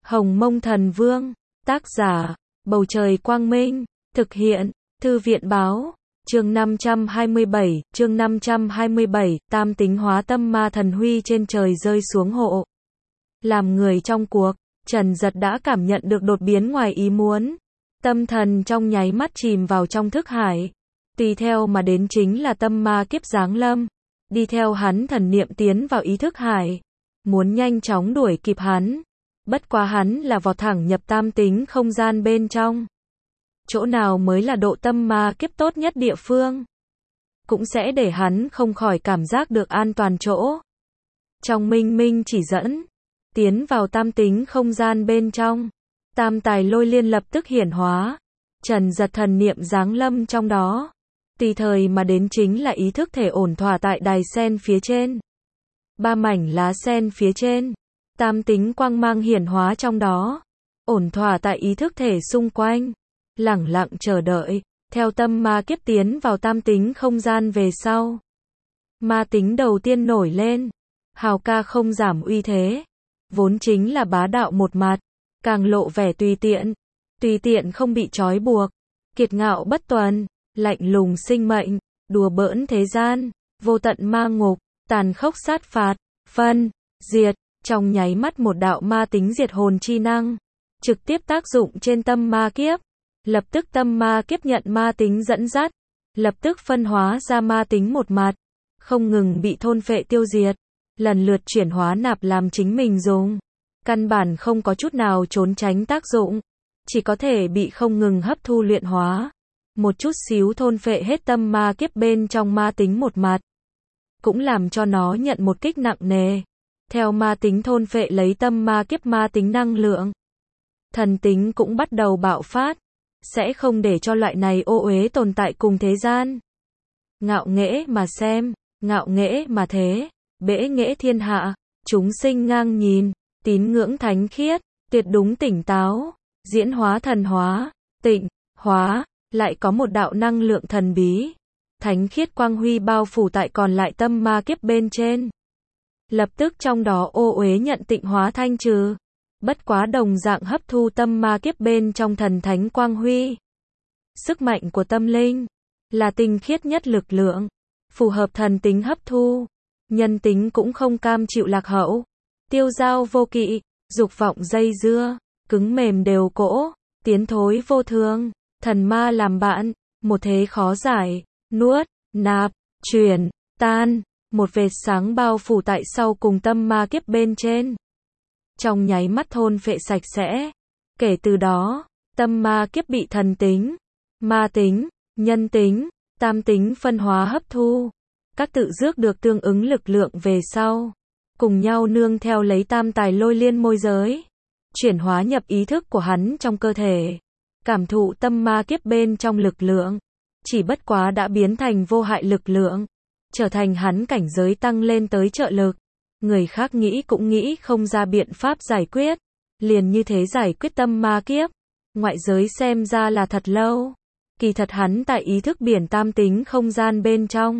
Hồng Mông Thần Vương, tác giả, Bầu Trời Quang Minh, thực hiện, Thư viện Báo, chương 527, tam tính hóa tâm ma thần huy trên trời rơi xuống hộ. Làm người trong cuộc, Trần Dật đã cảm nhận được đột biến ngoài ý muốn. Tâm thần trong nháy mắt chìm vào trong thức hải. Tùy theo mà đến chính là tâm ma kiếp giáng lâm. Đi theo hắn thần niệm tiến vào ý thức hải. Muốn nhanh chóng đuổi kịp hắn. Bất quá hắn là vọt thẳng nhập tam tính không gian bên trong. Chỗ nào mới là độ tâm ma kiếp tốt nhất địa phương. Cũng sẽ để hắn không khỏi cảm giác được an toàn chỗ. Trong minh minh chỉ dẫn. Tiến vào tam tính không gian bên trong. Tam tài lôi liên lập tức hiển hóa. Trần Dật thần niệm giáng lâm trong đó. Tùy thời mà đến chính là ý thức thể ổn thỏa tại đài sen phía trên. 3 mảnh lá sen phía trên. Tam tính quang mang hiển hóa trong đó. Ổn thỏa tại ý thức thể xung quanh. Lẳng lặng chờ đợi. Theo tâm ma kiếp tiến vào tam tính không gian về sau. Ma tính đầu tiên nổi lên. Hào ca không giảm uy thế. Vốn chính là bá đạo một mặt. Càng lộ vẻ tùy tiện. Tùy tiện không bị trói buộc. Kiệt ngạo bất tuần. Lạnh lùng sinh mệnh. Đùa bỡn thế gian. Vô tận ma ngục. Tàn khốc sát phạt. Phân. Diệt. Trong nháy mắt một đạo ma tính diệt hồn chi năng. Trực tiếp tác dụng trên tâm ma kiếp. Lập tức tâm ma kiếp nhận ma tính dẫn dắt. Lập tức phân hóa ra ma tính một mặt. Không ngừng bị thôn phệ tiêu diệt. Lần lượt chuyển hóa nạp làm chính mình dùng. Căn bản không có chút nào trốn tránh tác dụng. Chỉ có thể bị không ngừng hấp thu luyện hóa. Một chút xíu thôn phệ hết tâm ma kiếp bên trong ma tính một mặt. Cũng làm cho nó nhận một kích nặng nề. Theo ma tính thôn phệ lấy tâm ma kiếp ma tính năng lượng. Thần tính cũng bắt đầu bạo phát. Sẽ không để cho loại này ô uế tồn tại cùng thế gian. Ngạo nghễ mà xem, ngạo nghễ mà thế, bẽ nghễ thiên hạ, chúng sinh ngang nhìn, tín ngưỡng thánh khiết, tuyệt đúng tỉnh táo, diễn hóa thần hóa, tịnh, hóa, lại có một đạo năng lượng thần bí. Thánh khiết quang huy bao phủ tại còn lại tâm ma kiếp bên trên. Lập tức trong đó ô uế nhận tịnh hóa thanh trừ. Bất quá đồng dạng hấp thu tâm ma kiếp bên trong thần thánh quang huy. Sức mạnh của tâm linh là tinh khiết nhất lực lượng, phù hợp thần tính hấp thu. Nhân tính cũng không cam chịu lạc hậu, tiêu dao vô kỵ, dục vọng dây dưa, cứng mềm đều cỗ, tiến thối vô thường, thần ma làm bạn, một thế khó giải, nuốt, nạp, chuyển, tan, một vệt sáng bao phủ tại sau cùng tâm ma kiếp bên trên. Trong nháy mắt thôn phệ sạch sẽ. Kể từ đó, tâm ma kiếp bị thần tính, ma tính, nhân tính, tam tính phân hóa hấp thu. Các tự rước được tương ứng lực lượng về sau. Cùng nhau nương theo lấy tam tài lôi liên môi giới. Chuyển hóa nhập ý thức của hắn trong cơ thể. Cảm thụ tâm ma kiếp bên trong lực lượng. Chỉ bất quá đã biến thành vô hại lực lượng. Trở thành hắn cảnh giới tăng lên tới trợ lực. Người khác nghĩ cũng nghĩ không ra biện pháp giải quyết. Liền như thế giải quyết tâm ma kiếp. Ngoại giới xem ra là thật lâu. Kỳ thật hắn tại ý thức biển tam tính không gian bên trong.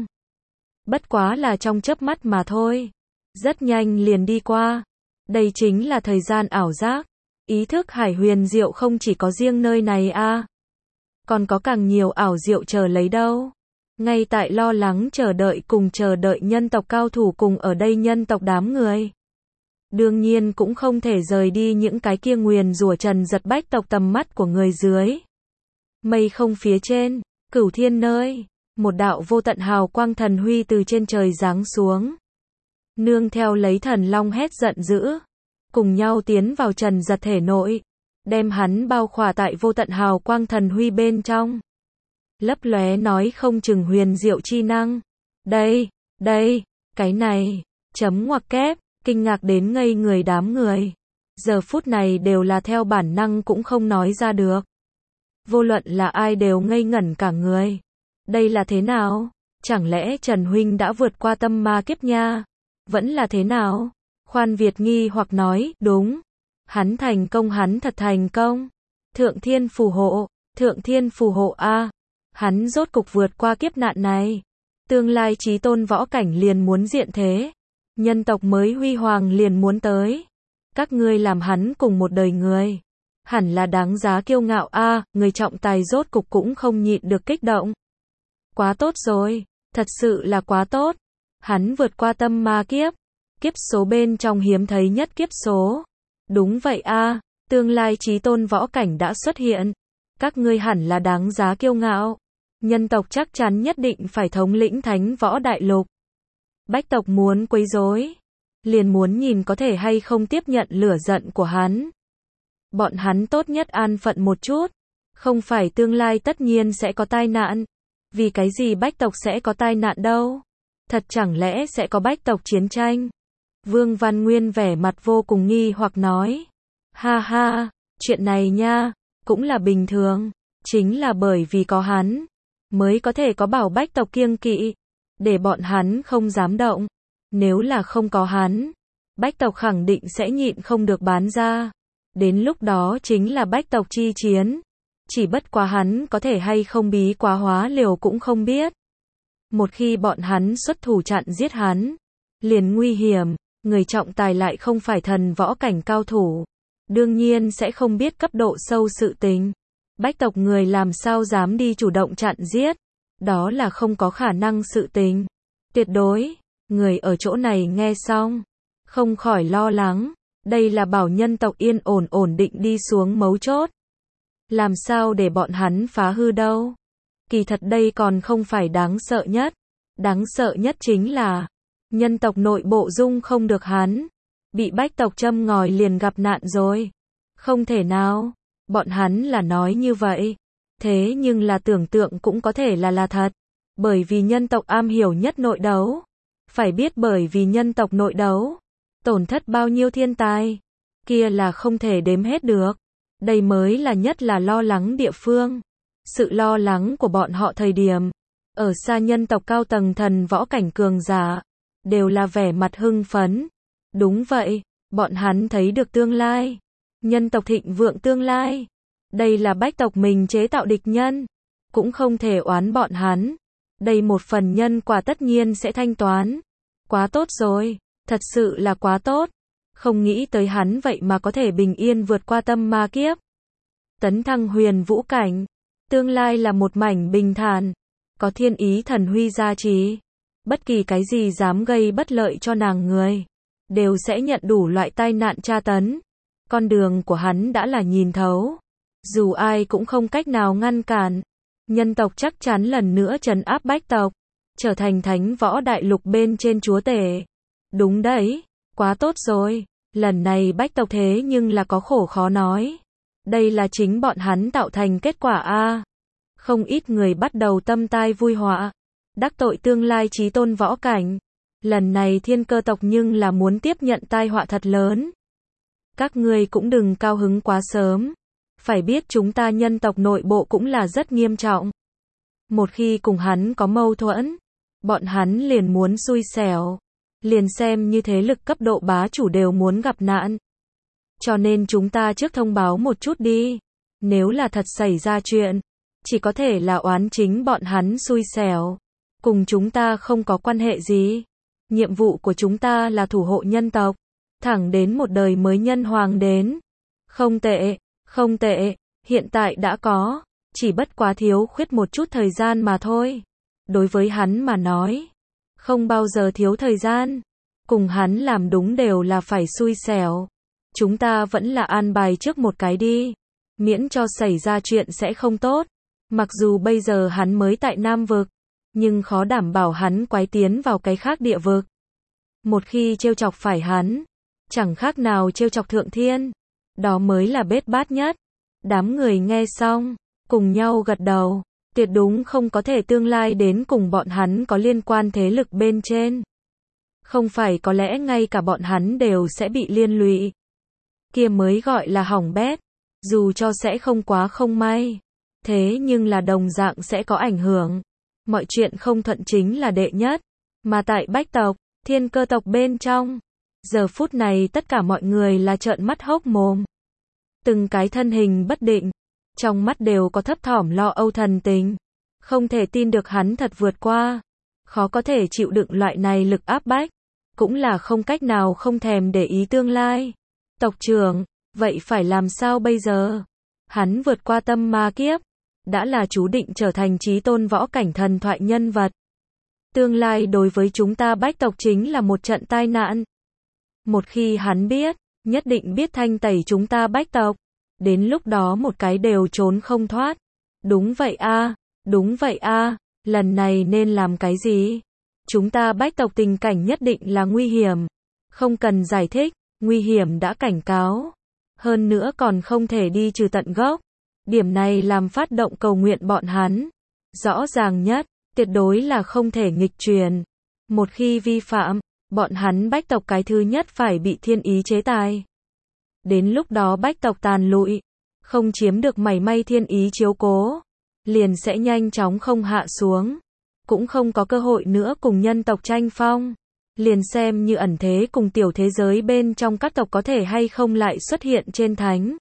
Bất quá là trong chớp mắt mà thôi. Rất nhanh liền đi qua. Đây chính là thời gian ảo giác. Ý thức hải huyền diệu không chỉ có riêng nơi này a. Còn có càng nhiều ảo diệu chờ lấy đâu. Ngay tại lo lắng chờ đợi cùng chờ đợi nhân tộc cao thủ cùng ở đây nhân tộc đám người. Đương nhiên cũng không thể rời đi những cái kia nguyền rủa Trần Dật bách tộc tầm mắt của người dưới. Mây không phía trên, cửu thiên nơi, một đạo vô tận hào quang thần huy từ trên trời giáng xuống. Nương theo lấy thần long hét giận dữ. Cùng nhau tiến vào Trần Dật thể nội. Đem hắn bao khỏa tại vô tận hào quang thần huy bên trong. Lấp lóe nói không chừng huyền diệu chi năng. Đây, cái này, chấm ngoặc kép, kinh ngạc đến ngây người đám người. Giờ phút này đều là theo bản năng cũng không nói ra được. Vô luận là ai đều ngây ngẩn cả người. Đây là thế nào? Chẳng lẽ Trần Huynh đã vượt qua tâm ma kiếp nha? Vẫn là thế nào? Khoan Việt nghi hoặc nói, đúng. Hắn thành công, hắn thật thành công. Thượng thiên phù hộ a. Hắn rốt cục vượt qua kiếp nạn này. Tương lai chí tôn võ cảnh liền muốn diện thế. Nhân tộc mới huy hoàng liền muốn tới. Các ngươi làm hắn cùng một đời người. Hẳn là đáng giá kiêu ngạo a, người trọng tài rốt cục cũng không nhịn được kích động. Quá tốt rồi, thật sự là quá tốt. Hắn vượt qua tâm ma kiếp. Kiếp số bên trong hiếm thấy nhất kiếp số. Đúng vậy a, tương lai chí tôn võ cảnh đã xuất hiện. Các ngươi hẳn là đáng giá kiêu ngạo. Nhân tộc chắc chắn nhất định phải thống lĩnh thánh võ đại lục. Bách tộc muốn quấy rối, liền muốn nhìn có thể hay không tiếp nhận lửa giận của hắn. Bọn hắn tốt nhất an phận một chút, không phải tương lai tất nhiên sẽ có tai nạn. Vì cái gì bách tộc sẽ có tai nạn đâu? Thật chẳng lẽ sẽ có bách tộc chiến tranh? Vương Văn Nguyên vẻ mặt vô cùng nghi hoặc nói. Ha ha, chuyện này nha, cũng là bình thường. Chính là bởi vì có hắn, mới có thể có bảo bách tộc kiêng kỵ, để bọn hắn không dám động. Nếu là không có hắn, bách tộc khẳng định sẽ nhịn không được bán ra. Đến lúc đó chính là bách tộc chi chiến. Chỉ bất quá hắn có thể hay không bí quá hóa liều cũng không biết. Một khi bọn hắn xuất thủ chặn giết hắn, liền nguy hiểm. Người trọng tài lại không phải thần võ cảnh cao thủ, đương nhiên sẽ không biết cấp độ sâu sự tình. Bách tộc người làm sao dám đi chủ động chặn giết, đó là không có khả năng sự tình. Tuyệt đối, người ở chỗ này nghe xong, không khỏi lo lắng, đây là bảo nhân tộc yên ổn ổn định đi xuống mấu chốt. Làm sao để bọn hắn phá hư đâu? Kỳ thật đây còn không phải đáng sợ nhất. Đáng sợ nhất chính là nhân tộc nội bộ dung không được hắn, bị bách tộc châm ngòi liền gặp nạn rồi. Không thể nào, bọn hắn là nói như vậy. Thế nhưng là tưởng tượng cũng có thể là thật. Bởi vì nhân tộc am hiểu nhất nội đấu. Phải biết bởi vì nhân tộc nội đấu, tổn thất bao nhiêu thiên tài, kia là không thể đếm hết được. Đây mới là nhất là lo lắng địa phương. Sự lo lắng của bọn họ thời điểm, ở xa nhân tộc cao tầng thần võ cảnh cường giả, đều là vẻ mặt hưng phấn. Đúng vậy, bọn hắn thấy được tương lai. Nhân tộc thịnh vượng tương lai. Đây là bách tộc mình chế tạo địch nhân. Cũng không thể oán bọn hắn. Đây một phần nhân quả tất nhiên sẽ thanh toán. Quá tốt rồi, thật sự là quá tốt. Không nghĩ tới hắn vậy mà có thể bình yên vượt qua tâm ma kiếp. Tấn thăng huyền vũ cảnh. Tương lai là một mảnh bình thản. Có thiên ý thần huy gia trì. Bất kỳ cái gì dám gây bất lợi cho nàng người, đều sẽ nhận đủ loại tai nạn tra tấn. Con đường của hắn đã là nhìn thấu. Dù ai cũng không cách nào ngăn cản. Nhân tộc chắc chắn lần nữa trấn áp bách tộc. Trở thành thánh võ đại lục bên trên chúa tể. Đúng đấy, quá tốt rồi. Lần này bách tộc thế nhưng là có khổ khó nói. Đây là chính bọn hắn tạo thành kết quả a. Không ít người bắt đầu tâm tai vui họa. Đắc tội tương lai chí tôn võ cảnh. Lần này thiên cơ tộc nhưng là muốn tiếp nhận tai họa thật lớn. Các ngươi cũng đừng cao hứng quá sớm. Phải biết chúng ta nhân tộc nội bộ cũng là rất nghiêm trọng. Một khi cùng hắn có mâu thuẫn, bọn hắn liền muốn xui xẻo. Liền xem như thế lực cấp độ bá chủ đều muốn gặp nạn. Cho nên chúng ta trước thông báo một chút đi. Nếu là thật xảy ra chuyện, chỉ có thể là oán chính bọn hắn xui xẻo. Cùng chúng ta không có quan hệ gì. Nhiệm vụ của chúng ta là thủ hộ nhân tộc. Thẳng đến một đời mới nhân hoàng đến. Không tệ, không tệ, hiện tại đã có. Chỉ bất quá thiếu khuyết một chút thời gian mà thôi. Đối với hắn mà nói, không bao giờ thiếu thời gian. Cùng hắn làm đúng đều là phải xui xẻo. Chúng ta vẫn là an bài trước một cái đi. Miễn cho xảy ra chuyện sẽ không tốt. Mặc dù bây giờ hắn mới tại Nam Vực, nhưng khó đảm bảo hắn quái tiến vào cái khác địa vực. Một khi trêu chọc phải hắn, chẳng khác nào trêu chọc thượng thiên. Đó mới là bết bát nhất. Đám người nghe xong, cùng nhau gật đầu. Tuyệt đúng không có thể tương lai đến cùng bọn hắn có liên quan thế lực bên trên. Không phải có lẽ ngay cả bọn hắn đều sẽ bị liên lụy. Kia mới gọi là hỏng bét. Dù cho sẽ không quá không may. Thế nhưng là đồng dạng sẽ có ảnh hưởng. Mọi chuyện không thuận chính là đệ nhất. Mà tại bách tộc, thiên cơ tộc bên trong, giờ phút này tất cả mọi người là trợn mắt hốc mồm. Từng cái thân hình bất định, trong mắt đều có thấp thỏm lo âu thần tình. Không thể tin được hắn thật vượt qua. Khó có thể chịu đựng loại này lực áp bách. Cũng là không cách nào không thèm để ý tương lai. Tộc trưởng, vậy phải làm sao bây giờ? Hắn vượt qua tâm ma kiếp, đã là chú định trở thành chí tôn võ cảnh thần thoại nhân vật. Tương lai đối với chúng ta Bách tộc chính là một trận tai nạn. Một khi hắn biết, nhất định biết thanh tẩy chúng ta Bách tộc. Đến lúc đó một cái đều trốn không thoát. Đúng vậy a, đúng vậy a, lần này nên làm cái gì? Chúng ta Bách tộc tình cảnh nhất định là nguy hiểm. Không cần giải thích, nguy hiểm đã cảnh cáo. Hơn nữa còn không thể đi trừ tận gốc. Điểm này làm phát động cầu nguyện bọn hắn. Rõ ràng nhất, tuyệt đối là không thể nghịch truyền. Một khi vi phạm, bọn hắn Bách tộc cái thứ nhất phải bị thiên ý chế tài. Đến lúc đó Bách tộc tàn lụi, không chiếm được mảy may thiên ý chiếu cố, liền sẽ nhanh chóng không hạ xuống. Cũng không có cơ hội nữa cùng nhân tộc tranh phong. Liền xem như ẩn thế cùng tiểu thế giới bên trong các tộc có thể hay không lại xuất hiện trên thánh.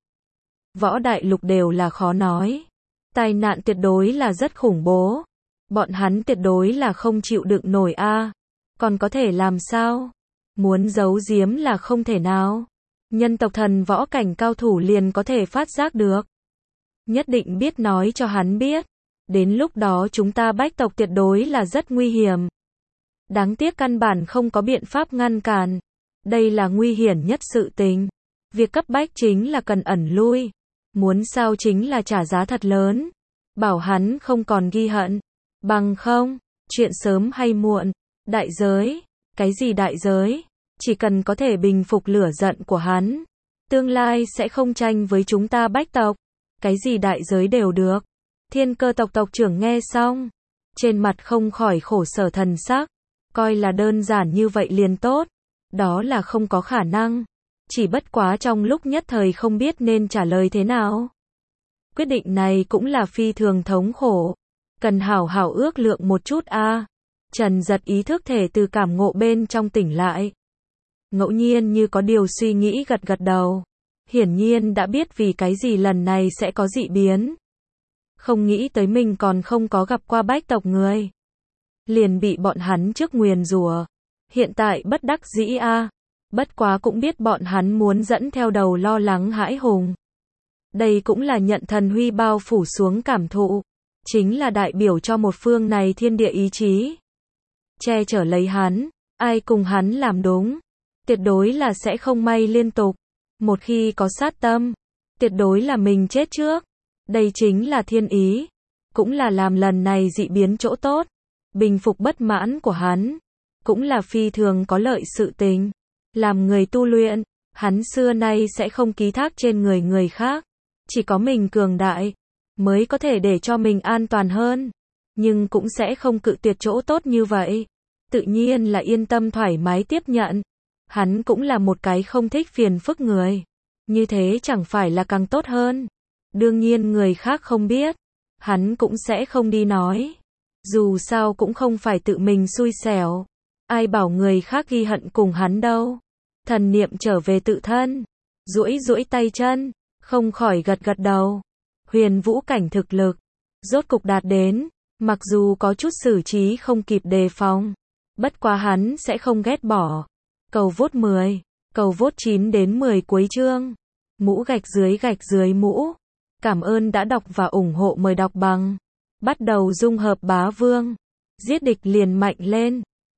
Võ đại lục đều là khó nói. Tai nạn tuyệt đối là rất khủng bố. Bọn hắn tuyệt đối là không chịu đựng nổi a. Còn có thể làm sao? Muốn giấu giếm là không thể nào. Nhân tộc thần võ cảnh cao thủ liền có thể phát giác được. Nhất định biết nói cho hắn biết. Đến lúc đó chúng ta Bách tộc tuyệt đối là rất nguy hiểm. Đáng tiếc căn bản không có biện pháp ngăn cản. Đây là nguy hiểm nhất sự tình. Việc cấp bách chính là cần ẩn lui. Muốn sao chính là trả giá thật lớn. Bảo hắn không còn ghi hận. Bằng không, chuyện sớm hay muộn. Đại giới. Cái gì đại giới? Chỉ cần có thể bình phục lửa giận của hắn. Tương lai sẽ không tranh với chúng ta Bách tộc. Cái gì đại giới đều được. Thiên Cơ tộc tộc trưởng nghe xong. Trên mặt không khỏi khổ sở thần sắc. Coi là đơn giản như vậy liền tốt. Đó là không có khả năng. Chỉ bất quá trong lúc nhất thời không biết nên trả lời thế nào. Quyết định này cũng là phi thường thống khổ. Cần hảo hảo ước lượng một chút a. Trần Giật ý thức thể từ cảm ngộ bên trong tỉnh lại. Ngẫu nhiên như có điều suy nghĩ gật gật đầu. Hiển nhiên đã biết vì cái gì lần này sẽ có dị biến. Không nghĩ tới mình còn không có gặp qua Bách tộc người. Liền bị bọn hắn trước nguyền rủa. Hiện tại bất đắc dĩ a. Bất quá cũng biết bọn hắn muốn dẫn theo đầu lo lắng hãi hùng. Đây cũng là nhận thần huy bao phủ xuống cảm thụ. Chính là đại biểu cho một phương này thiên địa ý chí. Che chở lấy hắn. Ai cùng hắn làm đúng. Tuyệt đối là sẽ không may liên tục. Một khi có sát tâm. Tuyệt đối là mình chết trước. Đây chính là thiên ý. Cũng là làm lần này dị biến chỗ tốt. Bình phục bất mãn của hắn. Cũng là phi thường có lợi sự tình. Làm người tu luyện. Hắn xưa nay sẽ không ký thác trên người khác. Chỉ có mình cường đại. Mới có thể để cho mình an toàn hơn. Nhưng cũng sẽ không cự tuyệt chỗ tốt như vậy. Tự nhiên là yên tâm thoải mái tiếp nhận. Hắn cũng là một cái không thích phiền phức người. Như thế chẳng phải là càng tốt hơn. Đương nhiên người khác không biết. Hắn cũng sẽ không đi nói. Dù sao cũng không phải tự mình xui xẻo. Ai bảo người khác ghi hận cùng hắn đâu. Thần niệm trở về tự thân. Duỗi duỗi tay chân. Không khỏi gật gật đầu. Huyền vũ cảnh thực lực. Rốt cục đạt đến. Mặc dù có chút xử trí không kịp đề phòng. Bất quá hắn sẽ không ghét bỏ. Cầu vốt 10. Cầu vốt 9 đến 10 cuối chương. Mũ gạch dưới mũ. Cảm ơn đã đọc và ủng hộ, mời đọc bằng. Bắt đầu dung hợp bá vương. Giết địch liền mạnh lên.